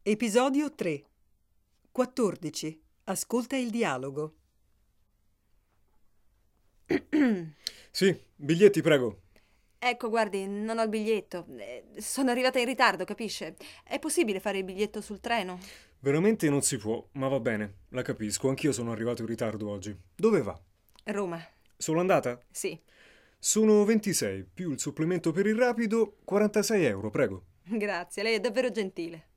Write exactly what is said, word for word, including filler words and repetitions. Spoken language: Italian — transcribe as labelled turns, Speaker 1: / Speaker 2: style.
Speaker 1: Episodio tre. quattordici. Ascolta il dialogo.
Speaker 2: Sì, biglietti, prego.
Speaker 3: Ecco, guardi, non ho il biglietto. Eh, Sono arrivata in ritardo, capisce? È possibile fare il biglietto sul treno?
Speaker 2: Veramente non si può, ma va bene, la capisco, anch'io sono arrivato in ritardo oggi. Dove va?
Speaker 3: Roma.
Speaker 2: Solo andata?
Speaker 3: Sì.
Speaker 2: Sono ventisei, più il supplemento per il rapido, quarantasei euro, prego.
Speaker 3: Grazie, lei è davvero gentile.